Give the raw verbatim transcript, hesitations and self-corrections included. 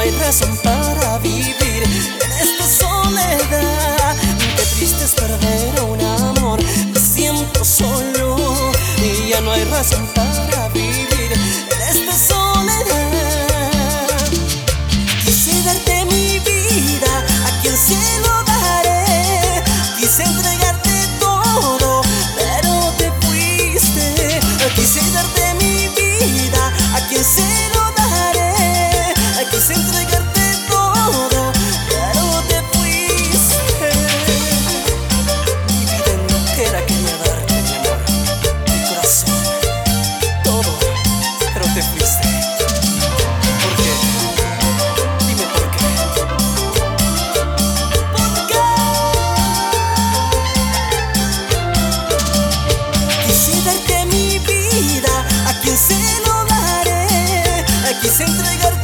hay razón para vivir en esta soledad. Qué triste es perder un amor, me siento solo y ya no hay razón para vivir en esta soledad. Quise darte mi vida, ¿a quién se lo daré? Quise entregarte todo, pero te fuiste. Quise darte mi vida, ¿a quién se lo daré? Quise entregarte todo, pero te fuiste. Mi vida entera quería darte, mi amor, mi corazón, todo, pero te fuiste. ¿Por qué? Dime por qué. ¿Por qué? Quise darte mi vida, ¿a quién se lo daré? Quise entregar